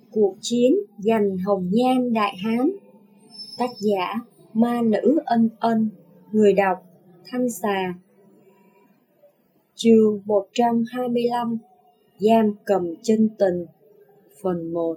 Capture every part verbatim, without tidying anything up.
Cuộc chiến giành hồng nhan Đại Hán. Tác giả Ma Nữ Ân Ân. Người đọc Thanh Xà. Chương một trăm hai mươi lăm. Giam cầm chân tình. Phần một.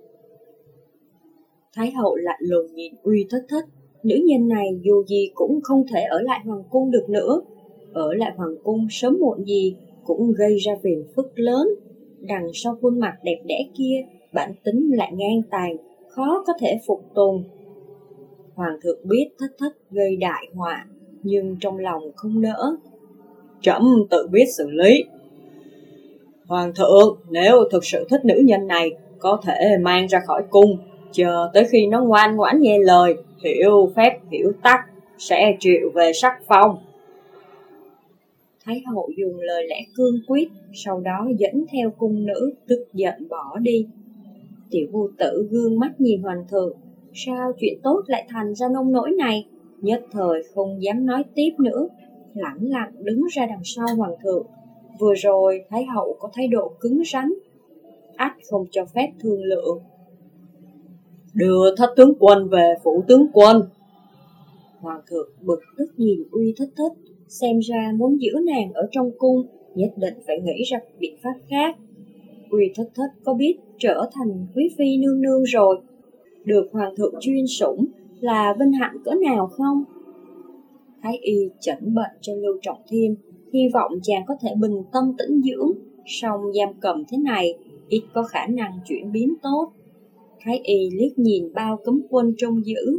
Thái hậu lạnh lùng nhìn Uy Thất Thất. Nữ nhân này dù gì cũng không thể ở lại hoàng cung được nữa. Ở lại hoàng cung sớm muộn gì cũng gây ra phiền phức lớn. Đằng sau khuôn mặt đẹp đẽ kia, bản tính lại ngang tàn, khó có thể phục tùng. Hoàng thượng biết Thất Thất gây đại họa, nhưng trong lòng không nỡ. Trẫm tự biết xử lý. Hoàng thượng, nếu thực sự thích nữ nhân này, có thể mang ra khỏi cung, chờ tới khi nó ngoan ngoãn nghe lời, hiểu phép hiểu tắc, sẽ triệu về sắc phong. Thái hậu dùng lời lẽ cương quyết, sau đó dẫn theo cung nữ tức giận bỏ đi. Tiểu Vô Tử gương mắt nhìn hoàng thượng, sao chuyện tốt lại thành ra nông nỗi này, nhất thời không dám nói tiếp nữa, lẳng lặng đứng ra đằng sau hoàng thượng. Vừa rồi Thái hậu có thái độ cứng rắn, ắt không cho phép thương lượng. Đưa Thất tướng quân về phủ tướng quân. Hoàng thượng bực tức nhìn Uy Thất Thất, xem ra muốn giữ nàng ở trong cung, nhất định phải nghĩ ra biện pháp khác. Uy Thất Thất có biết trở thành quý phi nương nương rồi, được hoàng thượng chuyên sủng là vinh hạnh cỡ nào không? Thái y chẩn bệnh cho Lưu Trọng Thiên, hy vọng chàng có thể bình tâm tĩnh dưỡng, song giam cầm thế này ít có khả năng chuyển biến tốt. Thái y liếc nhìn bao cấm quân trông giữ.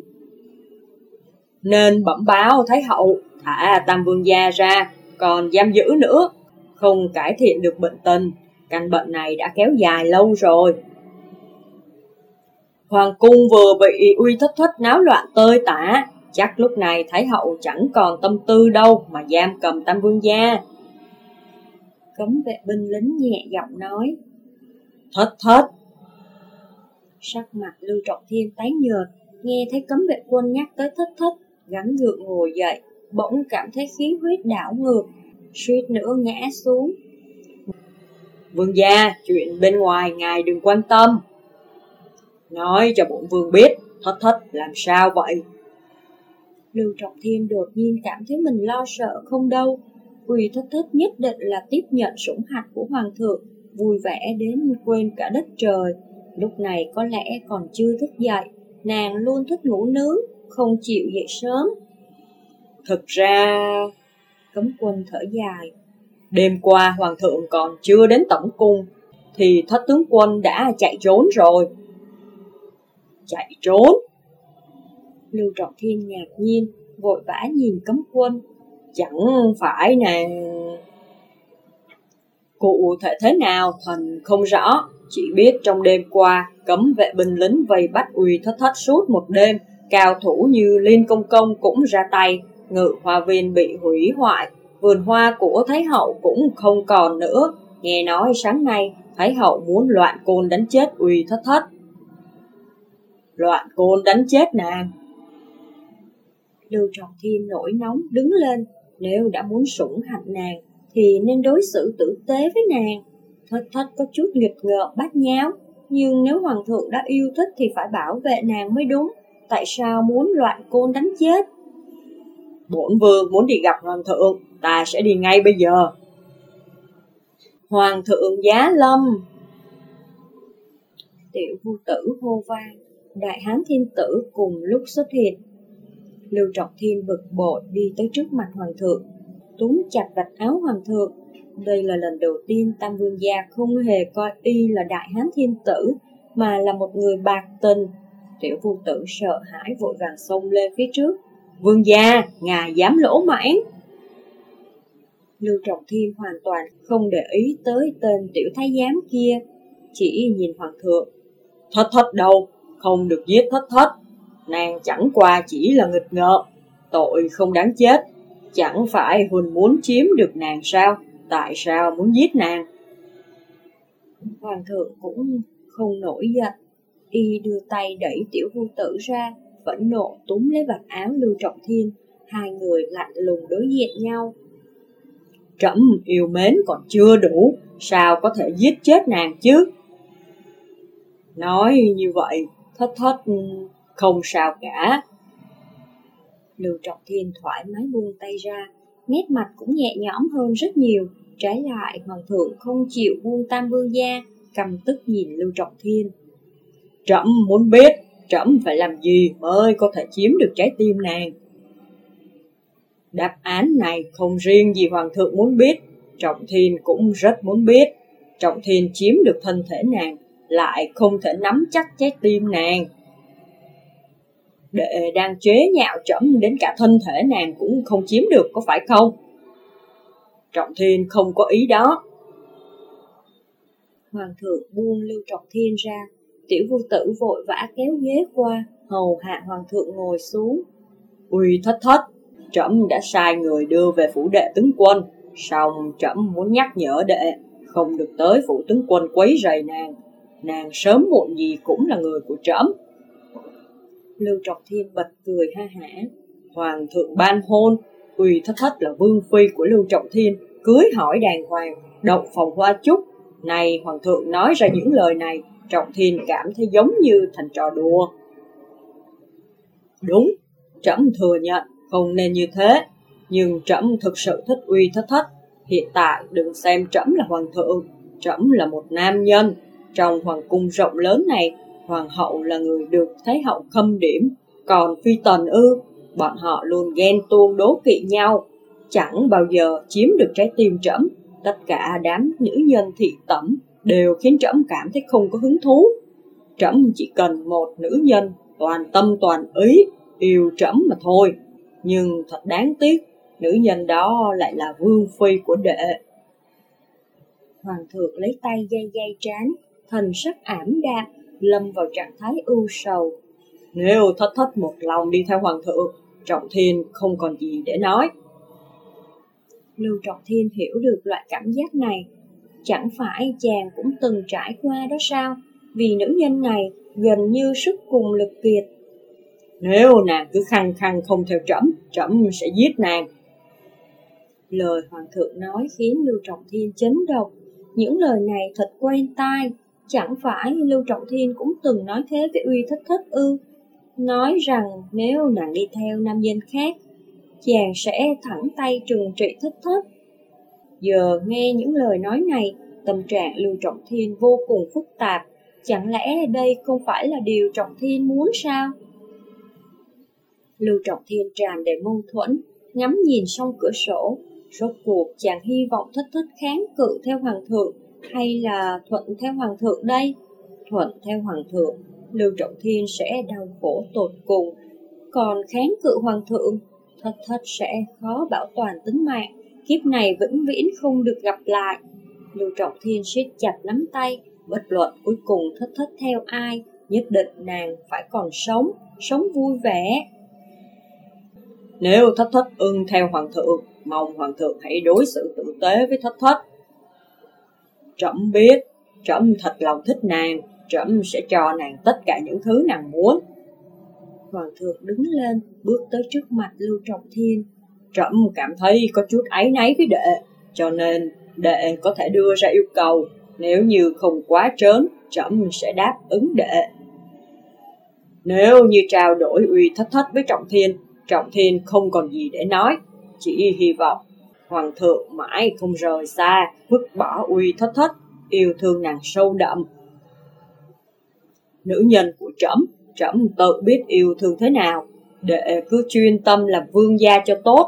Nên bẩm báo Thái hậu thả Tam Vương gia ra, còn giam giữ nữa, không cải thiện được bệnh tình. Căn bệnh này đã kéo dài lâu rồi. Hoàng cung vừa bị Uy Thất Thất náo loạn tơi tả, chắc lúc này Thái hậu chẳng còn tâm tư đâu mà giam cầm Tam Vương gia. Cấm vệ binh lính nhẹ giọng nói. Thất Thất. Sắc mặt Lưu Trọng Thiên tái nhợt, nghe thấy cấm vệ quân nhắc tới Thất Thất, gắng gượng ngồi dậy, bỗng cảm thấy khí huyết đảo ngược, suýt nữa ngã xuống. Vương gia, chuyện bên ngoài ngài đừng quan tâm. Nói cho bổn vương biết, Thất Thất làm sao vậy? Lưu Trọng Thiên đột nhiên cảm thấy mình lo sợ không đâu. Uy Thất Thất nhất định là tiếp nhận sủng hạnh của hoàng thượng, vui vẻ đến quên cả đất trời. Lúc này có lẽ còn chưa thức dậy, nàng luôn thích ngủ nướng, không chịu dậy sớm. Thực ra... Cấm quân thở dài. Đêm qua hoàng thượng còn chưa đến tổng cung, thì Thất tướng quân đã chạy trốn rồi. Chạy trốn? Lưu Trọng Thiên ngạc nhiên, vội vã nhìn cấm quân. Chẳng phải nàng... Cụ thể thế nào thần không rõ, chỉ biết trong đêm qua cấm vệ binh lính vây bắt Uy Thất Thất suốt một đêm, cao thủ như Liên Công Công cũng ra tay, Ngự Hoa Viên bị hủy hoại, vườn hoa của Thái hậu cũng không còn nữa. Nghe nói sáng nay Thái hậu muốn loạn côn đánh chết Uy Thất Thất. Loạn côn đánh chết nàng? Lưu Trọng Thiên nổi nóng đứng lên, nếu đã muốn sủng hạnh nàng thì nên đối xử tử tế với nàng. Thất Thất có chút nghịch ngợm bát nháo, nhưng nếu hoàng thượng đã yêu thích thì phải bảo vệ nàng mới đúng. Tại sao muốn loạn côn đánh chết? Bổn vương muốn đi gặp hoàng thượng, ta sẽ đi ngay bây giờ. Hoàng thượng giá lâm. Tiểu Vô Tử hô vang, Đại Hán Thiên Tử cùng lúc xuất hiện. Lưu Trọng Thiên bực bội đi tới trước mặt hoàng thượng, túm chặt vạt áo hoàng thượng. Đây là lần đầu tiên Tam Vương gia không hề coi y là Đại Hán Thiên Tử, mà là một người bạc tình. Tiểu Vô Tử sợ hãi vội vàng xông lên phía trước. Vương gia, ngài dám lỗ mãng. Lưu Trọng Thiên hoàn toàn không để ý tới tên tiểu thái giám kia, chỉ nhìn hoàng thượng. Thất Thất đâu, không được giết Thất Thất. Nàng chẳng qua chỉ là nghịch ngợm, tội không đáng chết. Chẳng phải Huỳnh muốn chiếm được nàng sao? Tại sao muốn giết nàng? Hoàng thượng cũng không nổi giận, y đưa tay đẩy Tiểu Vô Tử ra, phẫn nộ túm lấy vạt áo Lưu Trọng Thiên. Hai người lạnh lùng đối diện nhau. Trẫm yêu mến còn chưa đủ, sao có thể giết chết nàng chứ? Nói như vậy, Thất Thất không sao cả. Lưu Trọng Thiên thoải mái buông tay ra, nét mặt cũng nhẹ nhõm hơn rất nhiều. Trái lại, Hoàng thượng không chịu buông Tam Vương gia, căm tức nhìn Lưu Trọng Thiên. Trẫm muốn biết, trẫm phải làm gì mới có thể chiếm được trái tim nàng? Đáp án này không riêng gì Hoàng thượng muốn biết, Trọng Thiên cũng rất muốn biết. Trọng Thiên chiếm được thân thể nàng, lại không thể nắm chắc trái tim nàng. Đệ đang chế nhạo trẫm đến cả thân thể nàng cũng không chiếm được, có phải không? Trọng Thiên không có ý đó. Hoàng thượng buông Lưu Trọng Thiên ra, Tiểu Vô Tử vội vã kéo ghế qua, hầu hạ Hoàng thượng ngồi xuống. Uy Thất Thất, trẫm đã sai người đưa về phủ đệ tướng quân, song trẫm muốn nhắc nhở đệ không được tới phủ tướng quân quấy rầy nàng. Nàng sớm muộn gì cũng là người của trẫm. Lưu Trọng Thiên bật cười ha hả. Hoàng thượng ban hôn, Uy Thất Thất là vương phi của Lưu Trọng Thiên, cưới hỏi đàng hoàng, động phòng hoa chúc. Này Hoàng thượng nói ra những lời này, Trọng Thiên cảm thấy giống như thành trò đùa. Đúng, trẫm thừa nhận không nên như thế, nhưng trẫm thực sự thích Uy Thất Thất. Hiện tại đừng xem trẫm là hoàng thượng, trẫm là một nam nhân. Trong hoàng cung rộng lớn này, hoàng hậu là người được thái hậu khâm điểm, còn phi tần ư, bọn họ luôn ghen tuông đố kỵ nhau, chẳng bao giờ chiếm được trái tim trẫm. Tất cả đám nữ nhân thị tẩm đều khiến trẫm cảm thấy không có hứng thú. Trẫm chỉ cần một nữ nhân toàn tâm toàn ý yêu trẫm mà thôi. Nhưng thật đáng tiếc, nữ nhân đó lại là vương phi của đệ. Hoàng thượng lấy tay dây dây trán, thần sắc ảm đạm, lâm vào trạng thái ưu sầu. Nếu Thất Thất một lòng đi theo hoàng thượng, Trọng Thiên không còn gì để nói. Lưu Trọng Thiên hiểu được loại cảm giác này. Chẳng phải chàng cũng từng trải qua đó sao? Vì nữ nhân này gần như sức cùng lực kiệt. Nếu nàng cứ khăng khăng không theo trẫm, trẫm sẽ giết nàng. Lời hoàng thượng nói khiến Lưu Trọng Thiên chấn động. Những lời này thật quen tai. Chẳng phải Lưu Trọng Thiên cũng từng nói thế với Uy Thất Thất ư? Nói rằng nếu nàng đi theo nam nhân khác, chàng sẽ thẳng tay trừng trị Thất Thất. Giờ nghe những lời nói này, tâm trạng Lưu Trọng Thiên vô cùng phức tạp. Chẳng lẽ đây không phải là điều Trọng Thiên muốn sao? Lưu Trọng Thiên tràn đầy mâu thuẫn, ngắm nhìn song cửa sổ. Rốt cuộc chàng hy vọng Thất Thất kháng cự theo hoàng thượng, hay là thuận theo hoàng thượng đây? Thuận theo hoàng thượng, Lưu Trọng Thiên sẽ đau khổ tột cùng. Còn kháng cự hoàng thượng, Thất Thất sẽ khó bảo toàn tính mạng, kiếp này vĩnh viễn không được gặp lại. Lưu Trọng Thiên siết chặt nắm tay, bất luận cuối cùng Thất Thất theo ai, nhất định nàng phải còn sống, sống vui vẻ. Nếu Thất Thất ưng theo hoàng thượng, mong hoàng thượng hãy đối xử tử tế với Thất Thất. Trẫm biết, trẫm thật lòng thích nàng, trẫm sẽ cho nàng tất cả những thứ nàng muốn. Hoàng thượng đứng lên, bước tới trước mặt Lưu Trọng Thiên. Trẫm cảm thấy có chút áy náy với đệ, cho nên đệ có thể đưa ra yêu cầu. Nếu như không quá trớn, trẫm sẽ đáp ứng đệ. Nếu như trao đổi Uy Thất Thất với Trọng Thiên, Trọng Thiên không còn gì để nói, chỉ hy vọng hoàng thượng mãi không rời xa, vứt bỏ Uy Thất Thất, yêu thương nàng sâu đậm. Nữ nhân của trẫm, trẫm tự biết yêu thương thế nào, đệ cứ chuyên tâm làm vương gia cho tốt.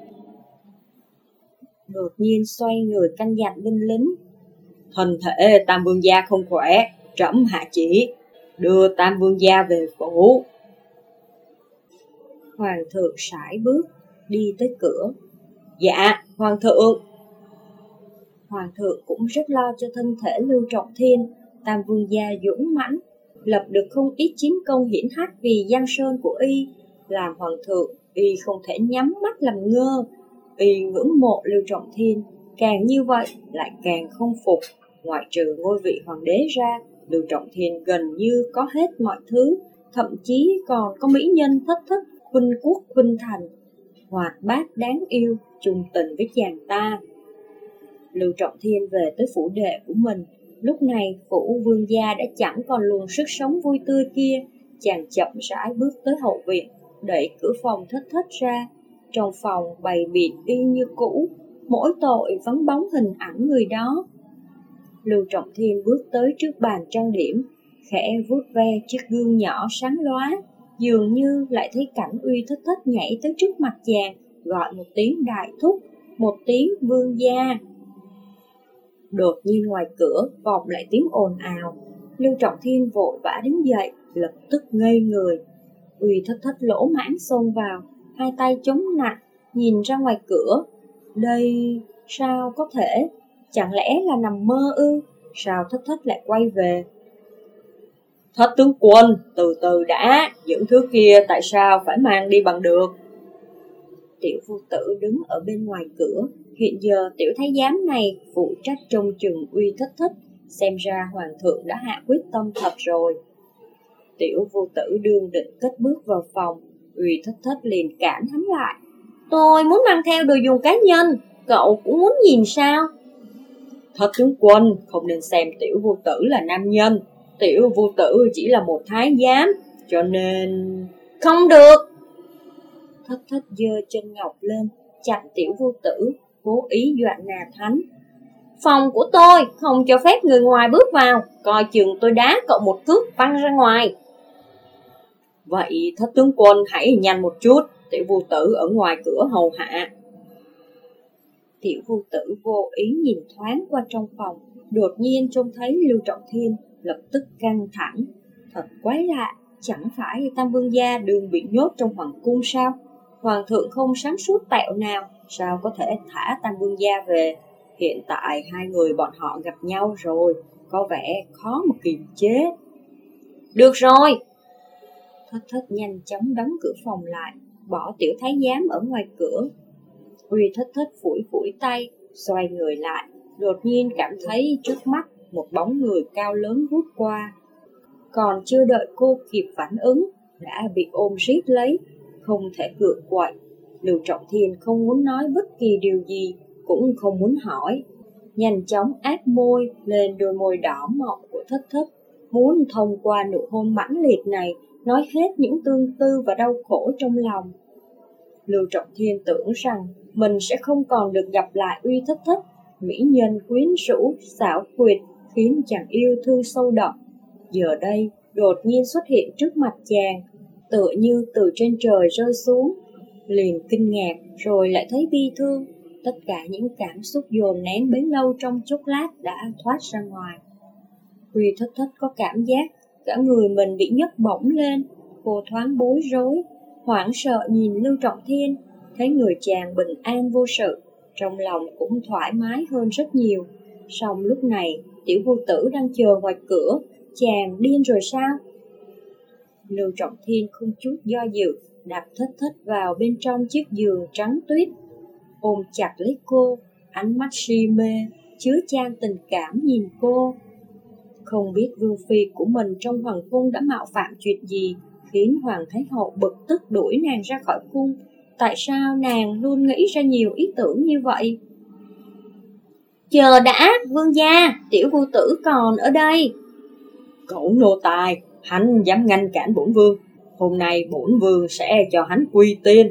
Đột nhiên xoay người căn dặn binh lính. Thân thể Tam Vương gia không khỏe, trẫm hạ chỉ, đưa Tam Vương gia về phủ. Hoàng thượng sải bước, đi tới cửa. Dạ, hoàng thượng. Hoàng thượng cũng rất lo cho thân thể Lưu Trọng Thiên. Tam Vương gia dũng mãnh, lập được không ít chiến công hiển hách vì Giang Sơn của y. Làm hoàng thượng, y không thể nhắm mắt làm ngơ. Y ngưỡng mộ Lưu Trọng Thiên, càng như vậy lại càng không phục. Ngoại trừ ngôi vị hoàng đế ra, Lưu Trọng Thiên gần như có hết mọi thứ, thậm chí còn có mỹ nhân Thất Thất, khuynh quốc khuynh thành, hoạt bát đáng yêu, chung tình với chàng ta. Lưu Trọng Thiên về tới phủ đệ của mình, Lúc này phủ vương gia đã chẳng còn luồng sức sống vui tươi kia. Chàng chậm rãi bước tới hậu viện, đẩy cửa phòng thất thất ra. Trong phòng bày biện y như cũ, mỗi tội vắng bóng hình ảnh người đó. Lưu Trọng Thiên bước tới trước bàn trang điểm, khẽ vuốt ve chiếc gương nhỏ sáng lóa, dường như lại thấy cảnh Uy Thất Thất nhảy tới trước mặt chàng, gọi một tiếng đại thúc, một tiếng vương gia. Đột nhiên ngoài cửa vọng lại tiếng ồn ào. Lưu Trọng Thiên vội vã đứng dậy, lập tức ngây người. Uy Thất Thất lỗ mãng xông vào, hai tay chống nạnh, nhìn ra ngoài cửa. Đây sao có thể? Chẳng lẽ là nằm mơ ư? Sao Thất Thất lại quay về? Thất tướng quân, từ từ đã, những thứ kia tại sao phải mang đi bằng được? Tiểu Vô Tử đứng ở bên ngoài cửa. Hiện giờ tiểu thái giám này phụ trách trông chừng Uy Thất Thất. Xem ra hoàng thượng đã hạ quyết tâm thật rồi. Tiểu Vô Tử đương định cất bước vào phòng, Uy Thất Thất liền cản hắn lại. Tôi muốn mang theo đồ dùng cá nhân, cậu cũng muốn nhìn sao? Thất tướng quân không nên xem Tiểu Vô Tử là nam nhân. Tiểu Vô Tử chỉ là một thái giám, cho nên... Không được! Thất Thất giơ chân ngọc lên, chặn Tiểu Vô Tử, cố ý dọa nạt hắn. Phòng của tôi không cho phép người ngoài bước vào, coi chừng tôi đá cậu một cước văng ra ngoài. Vậy Thất tướng quân hãy nhanh một chút, Tiểu Vô Tử ở ngoài cửa hầu hạ. Tiểu Vô Tử vô ý nhìn thoáng qua trong phòng, đột nhiên trông thấy Lưu Trọng Thiên, lập tức căng thẳng. Thật quái lạ, chẳng phải Tam Vương gia đường bị nhốt trong hoàng cung sao? Hoàng thượng không sáng suốt tẹo nào, sao có thể thả Tam Vương gia về? Hiện tại hai người bọn họ gặp nhau rồi, có vẻ khó mà kiềm chế. Được rồi! Thất Thất nhanh chóng đóng cửa phòng lại, bỏ tiểu thái giám ở ngoài cửa. Uy Thất Thất phủi phủi tay, xoay người lại, đột nhiên cảm thấy trước mắt một bóng người cao lớn vút qua. Còn chưa đợi cô kịp phản ứng, đã bị ôm rít lấy, không thể cựa quậy. Lưu Trọng Thiên không muốn nói bất kỳ điều gì, cũng không muốn hỏi. Nhanh chóng áp môi lên đôi môi đỏ mọng của Thất Thất, muốn thông qua nụ hôn mãnh liệt này nói hết những tương tư và đau khổ trong lòng. Lưu Trọng Thiên tưởng rằng mình sẽ không còn được gặp lại Uy Thất Thất, mỹ nhân quyến rũ, xảo quyệt, khiến chàng yêu thương sâu đậm. Giờ đây, đột nhiên xuất hiện trước mặt chàng, tựa như từ trên trời rơi xuống. Liền kinh ngạc, rồi lại thấy bi thương. Tất cả những cảm xúc dồn nén bấy lâu trong chốc lát đã thoát ra ngoài. Uy Thất Thất có cảm giác cả người mình bị nhấc bổng lên. Cô thoáng bối rối, hoảng sợ nhìn Lưu Trọng Thiên, thấy người chàng bình an vô sự, trong lòng cũng thoải mái hơn rất nhiều. Song lúc này, Tiểu Vô Tử đang chờ ngoài cửa, chàng điên rồi sao? Lưu Trọng Thiên không chút do dự, đặt Thất Thất vào bên trong chiếc giường trắng tuyết, ôm chặt lấy cô, ánh mắt si mê, chứa chan tình cảm nhìn cô. Không biết vương phi của mình trong hoàng cung đã mạo phạm chuyện gì, khiến Hoàng Thái Hậu bực tức đuổi nàng ra khỏi cung. Tại sao nàng luôn nghĩ ra nhiều ý tưởng như vậy? Chờ đã, vương gia, Tiểu Vô Tử còn ở đây. Cậu nô tài, hắn dám ngăn cản bổn vương. Hôm nay bổn vương sẽ cho hắn quy tiên.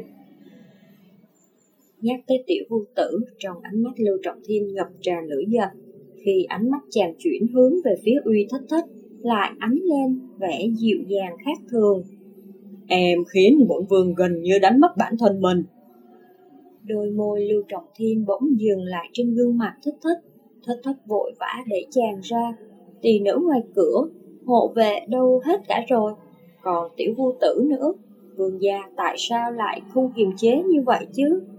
Nhắc tới Tiểu Vô Tử, trong ánh mắt Lưu Trọng Thiên ngập tràn lửa giận. Khi ánh mắt chàng chuyển hướng về phía Uy Thất Thất, lại ánh lên vẻ dịu dàng khác thường. Em khiến bổn vương gần như đánh mất bản thân mình. Đôi môi Lưu Trọng Thiên bỗng dừng lại trên gương mặt Thất Thất. Thất Thất vội vã đẩy chàng ra. Tỳ nữ ngoài cửa, hộ vệ đâu hết cả rồi. Còn Tiểu Vô Tử nữa, vương gia tại sao lại không kiềm chế như vậy chứ?